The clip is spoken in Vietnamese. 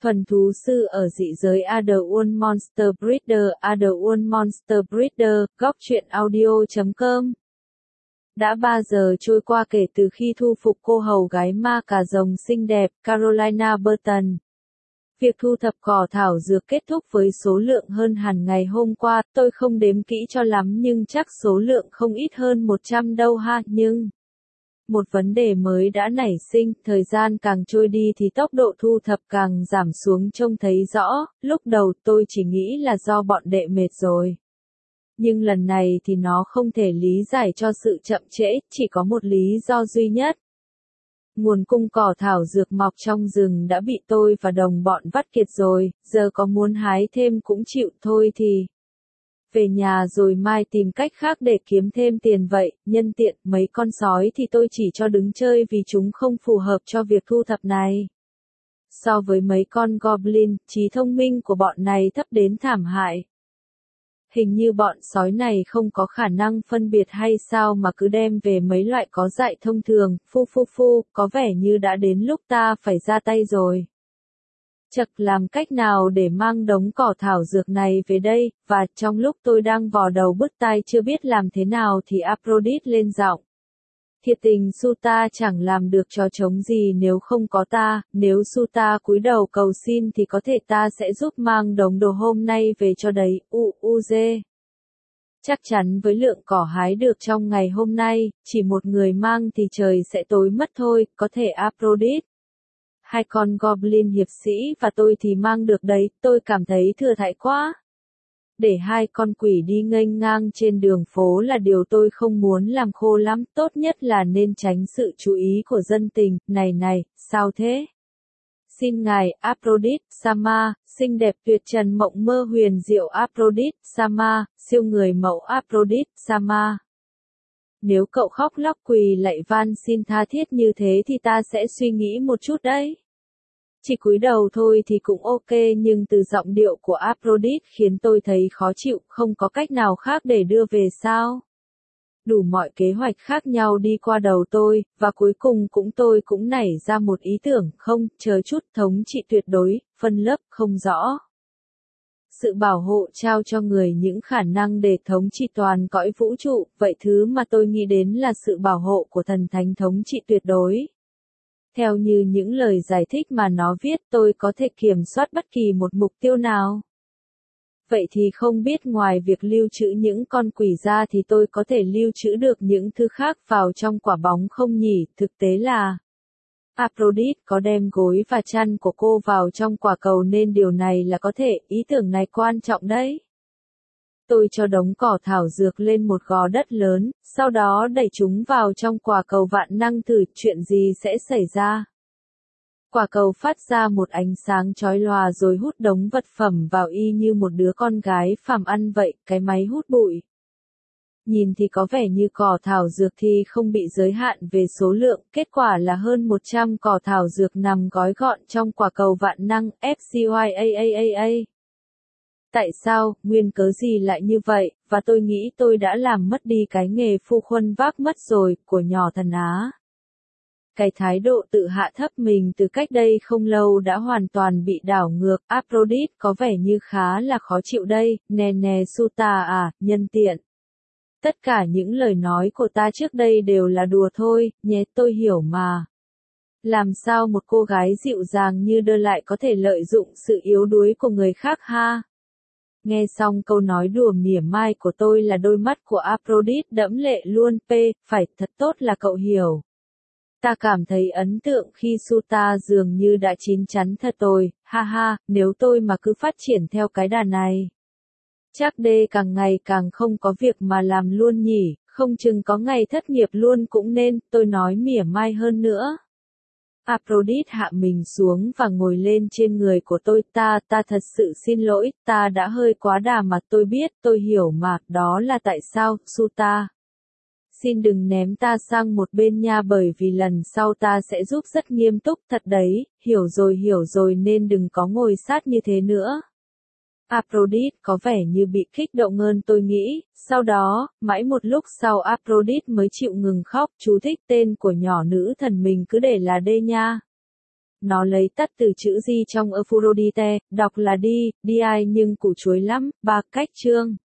Thuần thú sư ở dị giới Otherworld Monster Breeder, Otherworld Monster Breeder, góc truyện audio.com. Đã 3 giờ trôi qua kể từ khi thu phục cô hầu gái ma cà rồng xinh đẹp, Carolina Burton. Việc thu thập cỏ thảo dược kết thúc với số lượng hơn hẳn ngày hôm qua, tôi không đếm kỹ cho lắm nhưng chắc số lượng không ít hơn 100 đâu ha, nhưng một vấn đề mới đã nảy sinh, thời gian càng trôi đi thì tốc độ thu thập càng giảm xuống trông thấy rõ, lúc đầu tôi chỉ nghĩ là do bọn đệ mệt rồi. Nhưng lần này thì nó không thể lý giải cho sự chậm trễ, chỉ có một lý do duy nhất. Nguồn cung cỏ thảo dược mọc trong rừng đã bị tôi và đồng bọn vắt kiệt rồi, giờ có muốn hái thêm cũng chịu thôi thì về nhà rồi mai tìm cách khác để kiếm thêm tiền vậy, nhân tiện mấy con sói thì tôi chỉ cho đứng chơi vì chúng không phù hợp cho việc thu thập này. So với mấy con goblin, trí thông minh của bọn này thấp đến thảm hại. Hình như bọn sói này không có khả năng phân biệt hay sao mà cứ đem về mấy loại có dại thông thường, có vẻ như đã đến lúc ta phải ra tay rồi. Chật, làm cách nào để mang đống cỏ thảo dược này về đây, và trong lúc tôi đang vò đầu bứt tai chưa biết làm thế nào thì Aphrodite lên giọng. Thiệt tình Suta chẳng làm được trò trống gì nếu không có ta, nếu Suta cúi đầu cầu xin thì có thể ta sẽ giúp mang đống đồ hôm nay về cho đấy, Chắc chắn với lượng cỏ hái được trong ngày hôm nay, chỉ một người mang thì trời sẽ tối mất thôi, có thể Aphrodite. 2 con goblin hiệp sĩ và tôi thì mang được đấy, tôi cảm thấy thừa thãi quá. Để 2 con quỷ đi nghênh ngang trên đường phố là điều tôi không muốn làm khô lắm, tốt nhất là nên tránh sự chú ý của dân tình, này, sao thế? Xin ngài, Aphrodite, Sama, xinh đẹp tuyệt trần mộng mơ huyền diệu Aphrodite, Sama, siêu người mẫu Aphrodite, Sama. Nếu cậu khóc lóc quỳ lạy van xin tha thiết như thế thì ta sẽ suy nghĩ một chút đấy. Chỉ cúi đầu thôi thì cũng ok nhưng từ giọng điệu của Aphrodite khiến tôi thấy khó chịu, không có cách nào khác để đưa về sao. Đủ mọi kế hoạch khác nhau đi qua đầu tôi, và cuối cùng tôi cũng nảy ra một ý tưởng, không, chờ chút, thống trị tuyệt đối, phân lớp, không rõ. Sự bảo hộ trao cho người những khả năng để thống trị toàn cõi vũ trụ, vậy thứ mà tôi nghĩ đến là sự bảo hộ của thần thánh thống trị tuyệt đối. Theo như những lời giải thích mà nó viết, tôi có thể kiểm soát bất kỳ một mục tiêu nào. Vậy thì không biết ngoài việc lưu trữ những con quỷ ra thì tôi có thể lưu trữ được những thứ khác vào trong quả bóng không nhỉ? Thực tế là Aphrodite có đem gối và chăn của cô vào trong quả cầu nên điều này là có thể, ý tưởng này quan trọng đấy. Tôi cho đống cỏ thảo dược lên một gò đất lớn, sau đó đẩy chúng vào trong quả cầu vạn năng thử chuyện gì sẽ xảy ra. Quả cầu phát ra một ánh sáng chói lòa rồi hút đống vật phẩm vào y như một đứa con gái phàm ăn vậy, cái máy hút bụi. Nhìn thì có vẻ như cỏ thảo dược thì không bị giới hạn về số lượng, kết quả là hơn 100 cỏ thảo dược nằm gói gọn trong quả cầu vạn năng, FCYAAAA. Tại sao, nguyên cớ gì lại như vậy, và tôi nghĩ tôi đã làm mất đi cái nghề phu khuân vác mất rồi, của nhỏ thần Á. Cái thái độ tự hạ thấp mình từ cách đây không lâu đã hoàn toàn bị đảo ngược, Aphrodite có vẻ như khá là khó chịu đây, nè Suta à, nhân tiện. Tất cả những lời nói của ta trước đây đều là đùa thôi, nhé tôi hiểu mà. Làm sao một cô gái dịu dàng như Đơ lại có thể lợi dụng sự yếu đuối của người khác ha? Nghe xong câu nói đùa mỉa mai của tôi là đôi mắt của Aphrodite đẫm lệ luôn, phải, thật tốt là cậu hiểu. Ta cảm thấy ấn tượng khi Suta dường như đã chín chắn thật tôi, ha, nếu tôi mà cứ phát triển theo cái đà này. Chắc đê càng ngày càng không có việc mà làm luôn nhỉ, không chừng có ngày thất nghiệp luôn cũng nên, tôi nói mỉa mai hơn nữa. Aphrodite hạ mình xuống và ngồi lên trên người của tôi, ta thật sự xin lỗi, ta đã hơi quá đà mà tôi biết, tôi hiểu mà, đó là tại sao, Suta. Xin đừng ném ta sang một bên nha bởi vì lần sau ta sẽ giúp rất nghiêm túc thật đấy, hiểu rồi nên đừng có ngồi sát như thế nữa. Aphrodite có vẻ như bị kích động hơn tôi nghĩ, sau đó, mãi một lúc sau Aphrodite mới chịu ngừng khóc, chú thích tên của nhỏ nữ thần mình cứ để là D nha. Nó lấy tắt từ chữ Di trong Aphrodite, đọc là đi, nhưng củ chuối lắm, 3 cách chương.